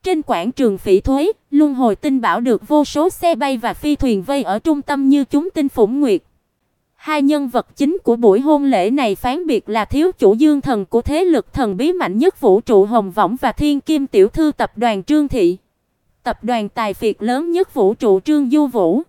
Trên quảng trường Phỉ Thúy, luân hồi tinh bảo được vô số xe bay và phi thuyền vây ở trung tâm như chúng tinh phủng nguyệt. Hai nhân vật chính của buổi hôn lễ này phán biệt là thiếu chủ Dương Thần của thế lực thần bí mạnh nhất vũ trụ Hồng Võng và thiên kim tiểu thư tập đoàn Trương Thị, tập đoàn tài phiệt lớn nhất vũ trụ Trương Du Vũ.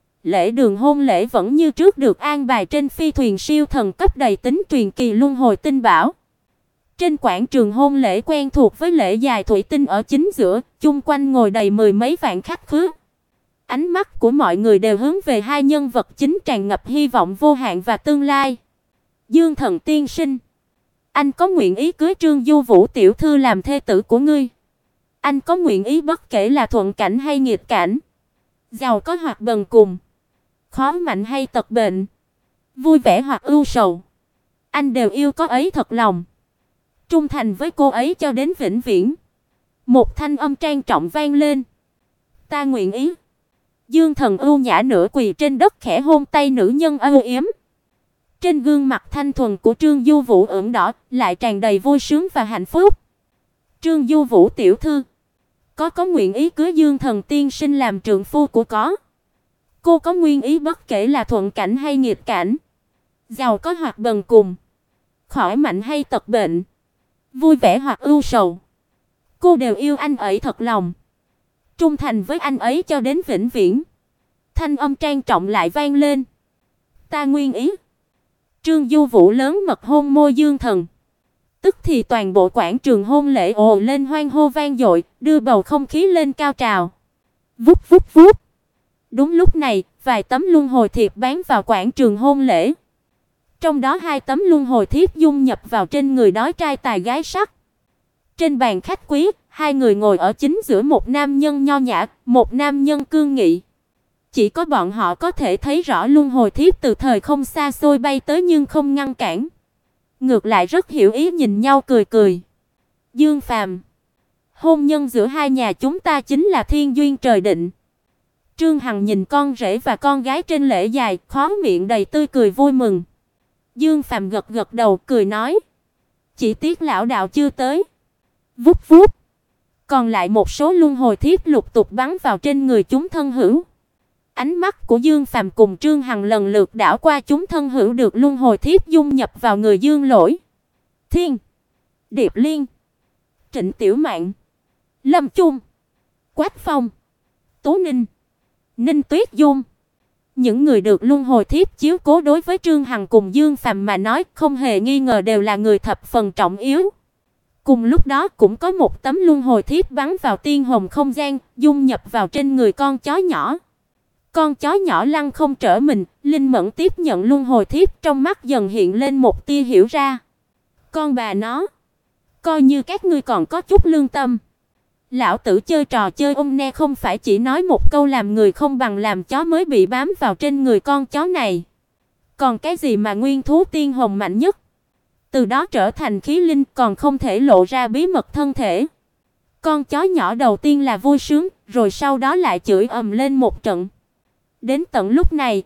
Lễ đường hôn lễ vẫn như trước được an bài trên phi thuyền siêu thần cấp đầy tính truyền kỳ luân hồi tinh bảo. Trên quảng trường hôn lễ quen thuộc với lễ dài thủy tinh ở chính giữa, chung quanh ngồi đầy mười mấy vạn khách khứa. Ánh mắt của mọi người đều hướng về hai nhân vật chính tràn ngập hy vọng vô hạn và tương lai. Dương Thần tiên sinh, anh có nguyện ý cưới Trương Du Vũ tiểu thư làm thê tử của ngươi? Anh có nguyện ý bất kể là thuận cảnh hay nghịch cảnh, giàu có hoặc bần cùng, khó mạnh hay tật bệnh, vui vẻ hoặc ưu sầu, anh đều yêu có ấy thật lòng, trung thành với cô ấy cho đến vĩnh viễn. Một thanh âm trang trọng vang lên. Ta nguyện ý. Dương Thần ưu nhã nửa quỳ trên đất khẽ hôn tay nữ nhân âu yếm. Trên gương mặt thanh thuần của Trương Du Vũ ửng đỏ, lại tràn đầy vui sướng và hạnh phúc. Trương Du Vũ tiểu thư, có nguyện ý cưới Dương Thần tiên sinh làm trượng phu của có? Cô có nguyện ý bất kể là thuận cảnh hay nghịch cảnh, giàu có hoặc bần cùng, khỏi mạnh hay tật bệnh, vui vẻ hoặc ưu sầu, cô đều yêu anh ấy thật lòng, trung thành với anh ấy cho đến vĩnh viễn. Thanh âm trang trọng lại vang lên. Ta nguyện ý. Trương Du Vũ lớn mật hôn môi Dương Thần. Tức thì toàn bộ quảng trường hôn lễ ồ lên hoan hô vang dội, đưa bầu không khí lên cao trào. Vút vút vút. Đúng lúc này, vài tấm luân hồi thiệp bám vào quảng trường hôn lễ. Trong đó 2 tấm luân hồi thiếp dung nhập vào trên người đói trai tài gái sắc. Trên bàn khách quý, 2 người ngồi ở chính giữa, một nam nhân nho nhã, một nam nhân cương nghị. Chỉ có bọn họ có thể thấy rõ luân hồi thiếp từ thời không xa xôi bay tới nhưng không ngăn cản. Ngược lại rất hiểu ý nhìn nhau cười cười. Dương Phàm, hôn nhân giữa hai nhà chúng ta chính là thiên duyên trời định. Trương Hằng nhìn con rể và con gái trên lễ dài, khóe miệng đầy tươi cười vui mừng. Dương Phàm gật gật đầu cười nói, chỉ tiếc lão đạo chưa tới. Vút vút. Còn lại một số luân hồi thiếp lục tục bắn vào trên người chúng thân hữu. Ánh mắt của Dương Phàm cùng Trương Hằng lần lượt đảo qua chúng thân hữu được luân hồi thiếp dung nhập vào người Dương Lỗi, Thiên, Điệp Liên, Trịnh Tiểu Mạn, Lâm Chung, Quách Phong, Tố Ninh, Ninh Tuyết Dung. Những người được luân hồi thiếp chiếu cố đối với Trương Hằng cùng Dương Phàm mà nói không hề nghi ngờ đều là người thập phần trọng yếu. Cùng lúc đó cũng có một tấm luân hồi thiếp bắn vào tiên hồn không gian, dung nhập vào trên người con chó nhỏ. Con chó nhỏ lăn không trở mình, linh mẫn tiếp nhận luân hồi thiếp, trong mắt dần hiện lên một tia hiểu ra. Con bà nó, coi như các ngươi còn có chút lương tâm. Lão tử chơi trò chơi ôm ne không phải chỉ nói một câu làm người không bằng làm chó mới bị bám vào trên người con chó này. Còn cái gì mà nguyên thú tiên hồn mạnh nhất, từ đó trở thành khí linh, còn không thể lộ ra bí mật thân thể. Con chó nhỏ đầu tiên là vui sướng, rồi sau đó lại chửi ầm lên một trận. Đến tận lúc này,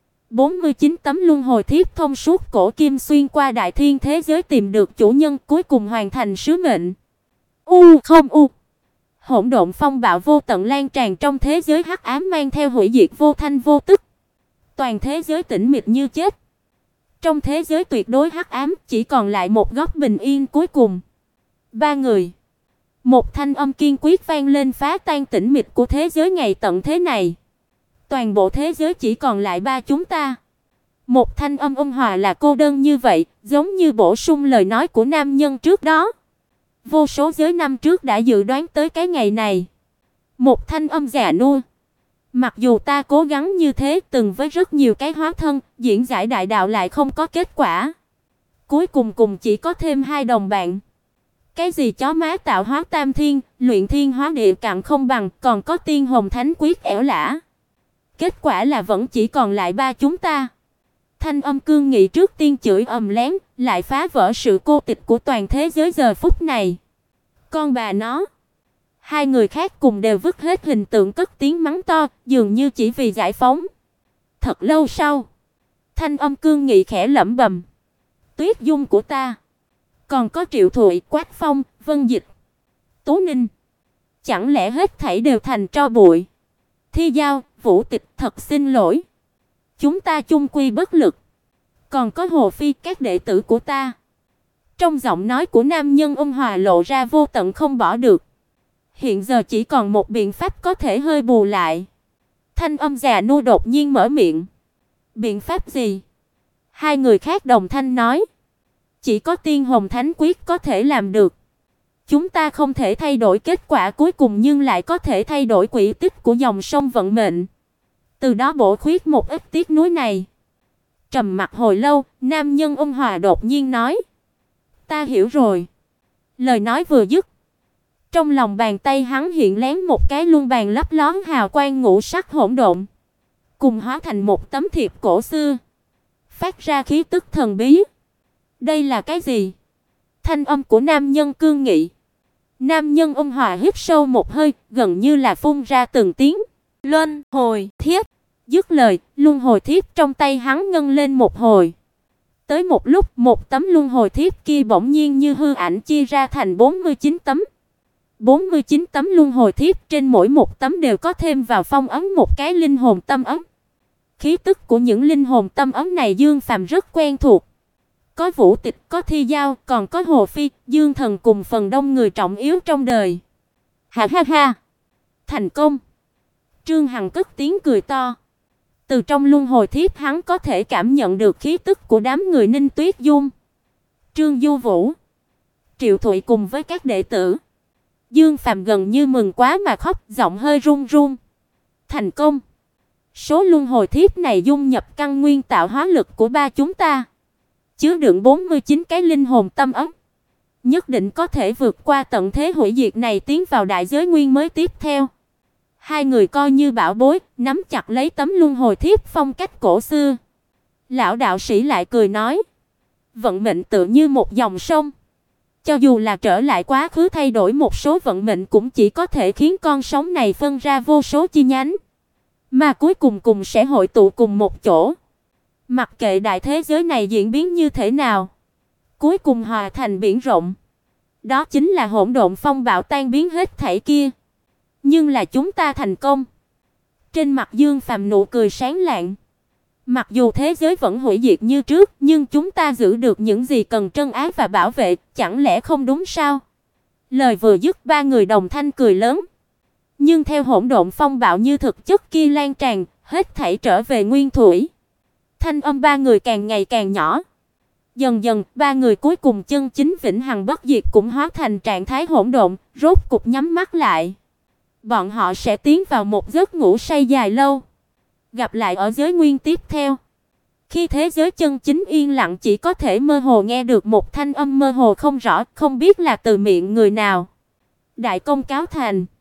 49 tấm luân hồi thiếp thông suốt cổ kim xuyên qua đại thiên thế giới tìm được chủ nhân, cuối cùng hoàn thành sứ mệnh. Không. Hỗn độn phong bạo vô tận lan tràn trong thế giới hắc ám, mang theo hủy diệt vô thanh vô tức. Toàn thế giới tĩnh mịch như chết. Trong thế giới tuyệt đối hắc ám, chỉ còn lại một góc bình yên cuối cùng. 3 người. Một thanh âm kiên quyết vang lên phá tan tĩnh mịch của thế giới ngày tận thế này. Toàn bộ thế giới chỉ còn lại 3 chúng ta. Một thanh âm ôn hòa là cô đơn như vậy, giống như bổ sung lời nói của nam nhân trước đó. Vô số giới năm trước đã dự đoán tới cái ngày này. Một thanh âm già nua. Mặc dù ta cố gắng như thế, từng với rất nhiều cái hóa thân, diễn giải đại đạo lại không có kết quả. Cuối cùng chỉ có thêm 2 đồng bạn. Cái gì chó má tạo hóa tam thiên, luyện thiên hóa địa cặn không bằng, còn có tiên hồn thánh quyết ẻo lả. Kết quả là vẫn chỉ còn lại 3 chúng ta. Thanh âm cương nghị trước tiên chửi ầm lén, lại phá vỡ sự cô tịch của toàn thế giới giờ phút này. Con bà nó. 2 người khác cùng đều vứt hết hình tượng cất tiếng mắng to, dường như chỉ vì giải phóng. Thật lâu sau, thanh âm cương nghị khẽ lẩm bẩm. Tuyết Dung của ta. Còn có Triệu Thụy, Quách Phong, Vân Dịch, Tố Ninh, chẳng lẽ hết thảy đều thành tro bụi? Thi Giao, Vũ Tịch, thật xin lỗi. Chúng ta chung quy bất lực. Còn có Hồ Phi, các đệ tử của ta. Trong giọng nói của nam nhân ôn hòa lộ ra vô tận không bỏ được. Hiện giờ chỉ còn một biện pháp có thể hơi bù lại. Thanh âm già nua đột nhiên mở miệng. Biện pháp gì? Hai người khác đồng thanh nói. Chỉ có Tiên Hồng Thánh Quyết có thể làm được. Chúng ta không thể thay đổi kết quả cuối cùng nhưng lại có thể thay đổi quỹ tích của dòng sông vận mệnh. Từ đó bổ khuyết một ít tiếc nuối này. Trầm mặc hồi lâu, nam nhân ôn hòa đột nhiên nói. Ta hiểu rồi. Lời nói vừa dứt. Trong lòng bàn tay hắn hiện lén một cái luân bàn lấp lón hào quang ngũ sắc hỗn độn. Cùng hóa thành một tấm thiệp cổ xưa. Phát ra khí tức thần bí. Đây là cái gì? Thanh âm của nam nhân cương nghị. Nam nhân ôn hòa hít sâu một hơi, gần như là phun ra từng tiếng. Luân hồi thiếp. Dứt lời, luân hồi thiếp trong tay hắn ngân lên một hồi. Tới một lúc, một tấm luân hồi thiếp kia bỗng nhiên như hư ảnh chia ra thành 49 tấm. 49 tấm luân hồi thiếp, trên mỗi một tấm đều có thêm vào phong ấn một cái linh hồn tâm ấn. Khí tức của những linh hồn tâm ấn này Dương Phàm rất quen thuộc. Có Vũ Tịch, có Thi Giao, còn có Hồ Phi, Dương Thần cùng phần đông người trọng yếu trong đời. Ha ha ha! Thành công! Trương Hằng cất tiếng cười to. Từ trong luân hồi thiếp hắn có thể cảm nhận được khí tức của đám người Ninh Tuyết Dung, Trương Du Vũ, Triệu Thụy cùng với các đệ tử. Dương Phàm gần như mừng quá mà khóc, giọng hơi run run. Thành công! Số luân hồi thiếp này dung nhập căn nguyên tạo hóa lực của ba chúng ta, chứa đựng 49 cái linh hồn tâm ấn, nhất định có thể vượt qua tận thế hủy diệt này tiến vào đại giới nguyên mới tiếp theo. Hai người coi như bảo bối, nắm chặt lấy tấm luân hồi thiếp phong cách cổ xưa. Lão đạo sĩ lại cười nói, vận mệnh tựa như một dòng sông, cho dù là trở lại quá khứ thay đổi một số vận mệnh cũng chỉ có thể khiến con sóng này phân ra vô số chi nhánh, mà cuối cùng sẽ hội tụ cùng một chỗ. Mặc kệ đại thế giới này diễn biến như thế nào, cuối cùng hòa thành biển rộng. Đó chính là hỗn độn phong bạo tan biến hết thảy kia. Nhưng là chúng ta thành công. Trên mặt Dương Phàm nụ cười sáng lạng. Mặc dù thế giới vẫn hủy diệt như trước, nhưng chúng ta giữ được những gì cần trân ái và bảo vệ, chẳng lẽ không đúng sao? Lời vừa dứt, ba người đồng thanh cười lớn. Nhưng theo hỗn độn phong bạo như thực chất kia lan tràn, hết thảy trở về nguyên thủy. Thanh âm ba người càng ngày càng nhỏ. Dần dần, ba người cuối cùng chân chính vĩnh hằng bất diệt cũng hóa thành trạng thái hỗn độn, rốt cục nhắm mắt lại. Bọn họ sẽ tiến vào một giấc ngủ say dài lâu. Gặp lại ở giới nguyên tiếp theo. Khi thế giới chân chính yên lặng, chỉ có thể mơ hồ nghe được một thanh âm mơ hồ không rõ, không biết là từ miệng người nào. Đại công cáo thành.